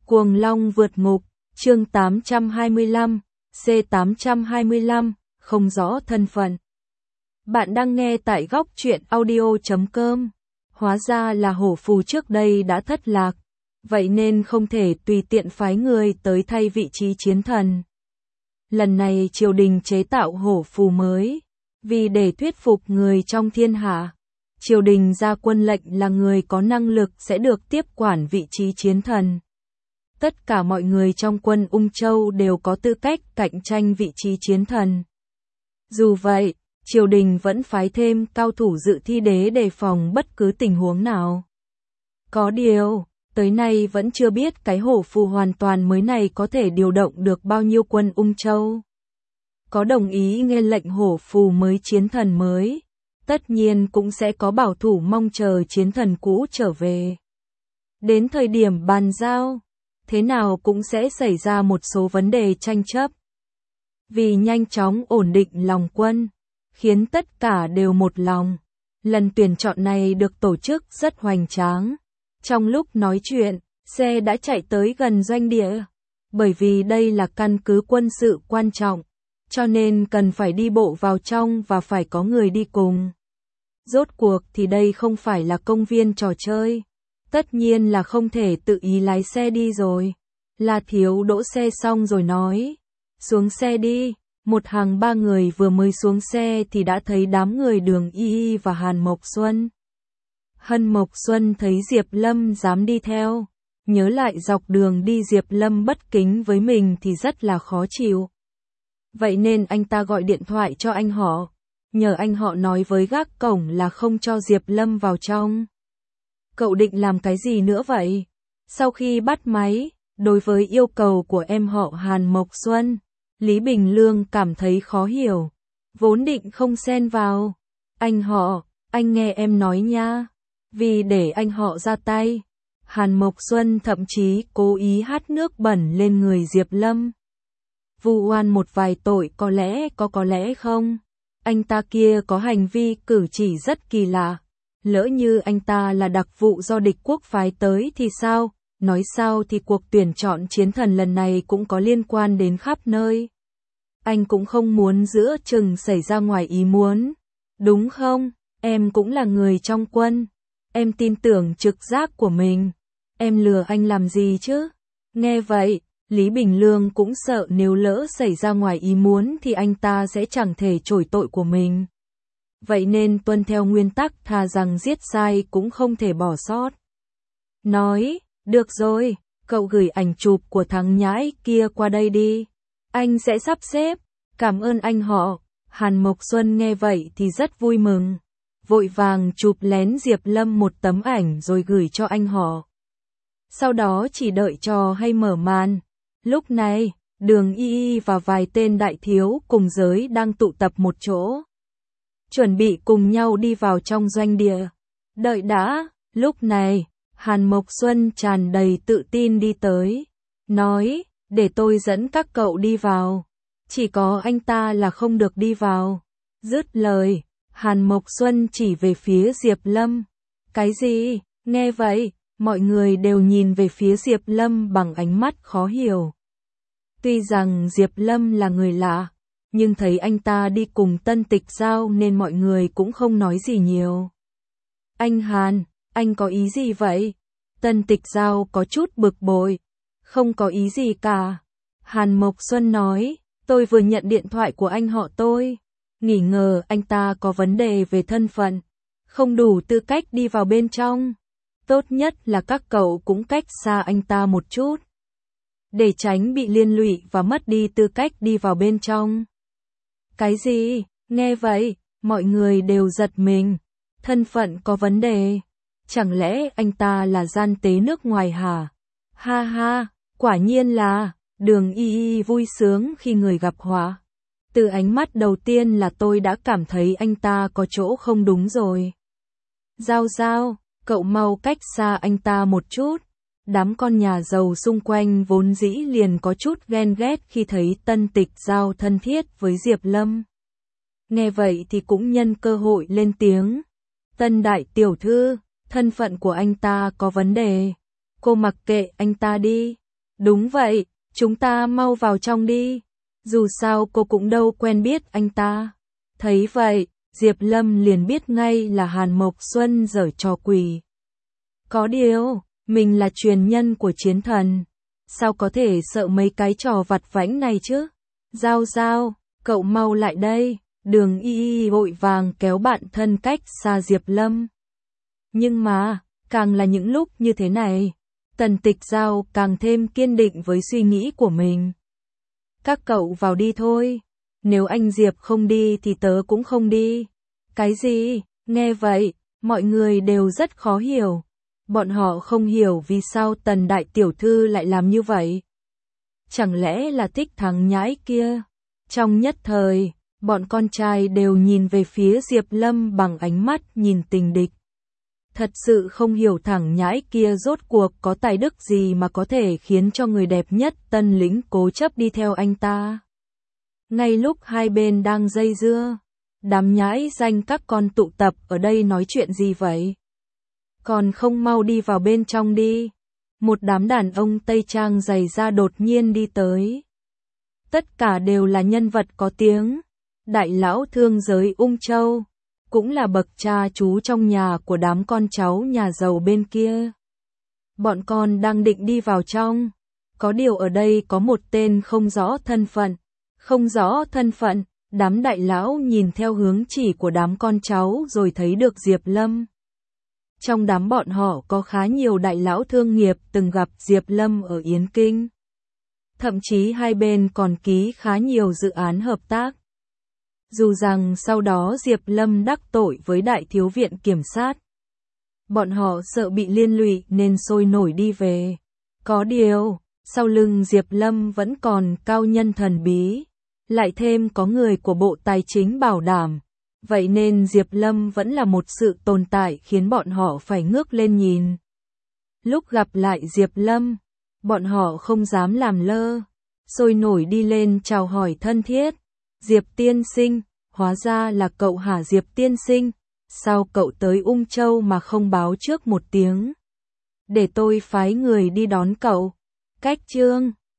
Cuồng Long vượt ngục, chương 825, C825, không rõ thân phận. Bạn đang nghe tại góc truyện audio.com. Hóa ra là hổ phù trước đây đã thất lạc, vậy nên không thể tùy tiện phái người tới thay vị trí chiến thần. Lần này triều đình chế tạo hổ phù mới, vì để thuyết phục người trong thiên hạ, triều đình ra quân lệnh là người có năng lực sẽ được tiếp quản vị trí chiến thần. Tất cả mọi người trong quân Ung Châu đều có tư cách cạnh tranh vị trí chiến thần. Dù vậy, triều đình vẫn phái thêm cao thủ dự thi đế đề phòng bất cứ tình huống nào. Có điều, tới nay vẫn chưa biết cái hổ phù hoàn toàn mới này có thể điều động được bao nhiêu quân Ung Châu. Có đồng ý nghe lệnh hổ phù mới chiến thần mới, tất nhiên cũng sẽ có bảo thủ mong chờ chiến thần cũ trở về. Đến thời điểm bàn giao, thế nào cũng sẽ xảy ra một số vấn đề tranh chấp. Vì nhanh chóng ổn định lòng quân, khiến tất cả đều một lòng, lần tuyển chọn này được tổ chức rất hoành tráng. Trong lúc nói chuyện, xe đã chạy tới gần doanh địa, bởi vì đây là căn cứ quân sự quan trọng, cho nên cần phải đi bộ vào trong và phải có người đi cùng. Rốt cuộc thì đây không phải là công viên trò chơi, tất nhiên là không thể tự ý lái xe đi rồi. La Thiếu đỗ xe xong rồi nói, xuống xe đi. Một hàng ba người vừa mới xuống xe thì đã thấy đám người Đường Y Y và Hàn Mộc Xuân. Hân Mộc Xuân thấy Diệp Lâm dám đi theo, nhớ lại dọc đường đi Diệp Lâm bất kính với mình thì rất là khó chịu. Vậy nên anh ta gọi điện thoại cho anh họ, nhờ anh họ nói với gác cổng là không cho Diệp Lâm vào trong. Cậu định làm cái gì nữa vậy? Sau khi bắt máy, đối với yêu cầu của em họ Hàn Mộc Xuân, Lý Bình Lương cảm thấy khó hiểu, vốn định không xen vào. Anh họ, anh nghe em nói nha. Vì để anh họ ra tay, Hàn Mộc Xuân thậm chí cố ý hắt nước bẩn lên người Diệp Lâm. Vu oan một vài tội có lẽ không. Anh ta kia có hành vi cử chỉ rất kỳ lạ. Lỡ như anh ta là đặc vụ do địch quốc phái tới thì sao? Nói sao thì cuộc tuyển chọn chiến thần lần này cũng có liên quan đến khắp nơi. Anh cũng không muốn giữa chừng xảy ra ngoài ý muốn. Đúng không? Em cũng là người trong quân. Em tin tưởng trực giác của mình. Em lừa anh làm gì chứ? Nghe vậy, Lý Bình Lương cũng sợ nếu lỡ xảy ra ngoài ý muốn thì anh ta sẽ chẳng thể chổi tội của mình. Vậy nên tuân theo nguyên tắc thà rằng giết sai cũng không thể bỏ sót. Nói, được rồi, cậu gửi ảnh chụp của thằng nhãi kia qua đây đi. Anh sẽ sắp xếp, cảm ơn anh họ. Hàn Mộc Xuân nghe vậy thì rất vui mừng, vội vàng chụp lén Diệp Lâm một tấm ảnh rồi gửi cho anh họ. Sau đó chỉ đợi trò hay mở màn. Lúc này, Đường Y Y và vài tên đại thiếu cùng giới đang tụ tập một chỗ, chuẩn bị cùng nhau đi vào trong doanh địa. Đợi đã, lúc này, Hàn Mộc Xuân tràn đầy tự tin đi tới, nói, để tôi dẫn các cậu đi vào. Chỉ có anh ta là không được đi vào. Dứt lời, Hàn Mộc Xuân chỉ về phía Diệp Lâm. Cái gì? Nghe vậy, mọi người đều nhìn về phía Diệp Lâm bằng ánh mắt khó hiểu. Tuy rằng Diệp Lâm là người lạ, nhưng thấy anh ta đi cùng Tân Tịch Giao nên mọi người cũng không nói gì nhiều. Anh Hàn, anh có ý gì vậy? Tân Tịch Giao có chút bực bội. Không có ý gì cả. Hàn Mộc Xuân nói, tôi vừa nhận điện thoại của anh họ tôi, nghi ngờ anh ta có vấn đề về thân phận, không đủ tư cách đi vào bên trong. Tốt nhất là các cậu cũng cách xa anh ta một chút, để tránh bị liên lụy và mất đi tư cách đi vào bên trong. Cái gì? Nghe vậy, mọi người đều giật mình. Thân phận có vấn đề? Chẳng lẽ anh ta là gian tế nước ngoài hả? Ha ha, quả nhiên là. Đường Y Y vui sướng khi người gặp họa. Từ ánh mắt đầu tiên là tôi đã cảm thấy anh ta có chỗ không đúng rồi. Giao Giao, cậu mau cách xa anh ta một chút. Đám con nhà giàu xung quanh vốn dĩ liền có chút ghen ghét khi thấy Tân Tịch Giao thân thiết với Diệp Lâm. Nghe vậy thì cũng nhân cơ hội lên tiếng. Tân đại tiểu thư, thân phận của anh ta có vấn đề. Cô mặc kệ anh ta đi. Đúng vậy, chúng ta mau vào trong đi. Dù sao cô cũng đâu quen biết anh ta. Thấy vậy, Diệp Lâm liền biết ngay là Hàn Mộc Xuân giở trò quỷ. Có điều, mình là truyền nhân của chiến thần. Sao có thể sợ mấy cái trò vặt vãnh này chứ? Giao Giao, cậu mau lại đây. Đường Y vội vàng kéo bạn thân cách xa Diệp Lâm. Nhưng mà, càng là những lúc như thế này, Tần Tịch Giao càng thêm kiên định với suy nghĩ của mình. Các cậu vào đi thôi. Nếu anh Diệp không đi thì tớ cũng không đi. Cái gì? Nghe vậy, mọi người đều rất khó hiểu. Bọn họ không hiểu vì sao Tần Đại Tiểu Thư lại làm như vậy. Chẳng lẽ là thích thằng nhãi kia? Trong nhất thời, bọn con trai đều nhìn về phía Diệp Lâm bằng ánh mắt nhìn tình địch. Thật sự không hiểu thằng nhãi kia rốt cuộc có tài đức gì mà có thể khiến cho người đẹp nhất Tân Lĩnh cố chấp đi theo anh ta. Ngay lúc hai bên đang dây dưa, đám nhãi danh các con tụ tập ở đây nói chuyện gì vậy? Còn không mau đi vào bên trong đi. Một đám đàn ông Tây Trang dày da đột nhiên đi tới. Tất cả đều là nhân vật có tiếng. Đại lão thương giới Ung Châu, cũng là bậc cha chú trong nhà của đám con cháu nhà giàu bên kia. Bọn con đang định đi vào trong. Có điều ở đây có một tên không rõ thân phận. Không rõ thân phận, đám đại lão nhìn theo hướng chỉ của đám con cháu rồi thấy được Diệp Lâm. Trong đám bọn họ có khá nhiều đại lão thương nghiệp từng gặp Diệp Lâm ở Yến Kinh. Thậm chí hai bên còn ký khá nhiều dự án hợp tác. Dù rằng sau đó Diệp Lâm đắc tội với Đại Thiếu Viện Kiểm sát. Bọn họ sợ bị liên lụy nên sôi nổi đi về. Có điều, sau lưng Diệp Lâm vẫn còn cao nhân thần bí. Lại thêm có người của Bộ Tài chính bảo đảm. Vậy nên Diệp Lâm vẫn là một sự tồn tại khiến bọn họ phải ngước lên nhìn. Lúc gặp lại Diệp Lâm, bọn họ không dám làm lơ. Sôi nổi đi lên chào hỏi thân thiết. Diệp tiên sinh, hóa ra là cậu hả Diệp tiên sinh? Sao cậu tới Ung Châu mà không báo trước một tiếng? Để tôi phái người đi đón cậu. Cách chương